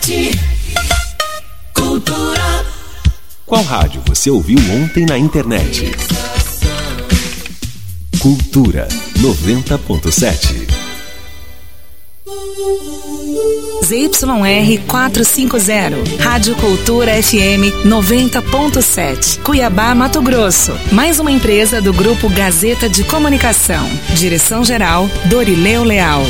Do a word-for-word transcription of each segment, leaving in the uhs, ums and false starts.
internet. Cultura. Qual rádio você ouviu ontem na internet? Cultura noventa ponto sete. Z Y R quatrocentos e cinquenta, Rádio Cultura F M noventa ponto sete, Cuiabá, Mato Grosso. Mais uma empresa do Grupo Gazeta de Comunicação. Direção-geral, Dorileu Leal.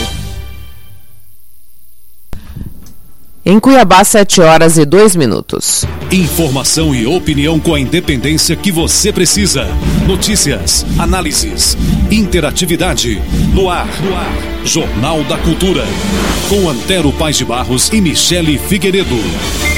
Em Cuiabá, sete horas e dois minutos. Informação e opinião com a independência que você precisa. Notícias, análises, interatividade. No ar, no ar. Jornal da Cultura. Com Antero Paes de Barros e Michele Figueiredo.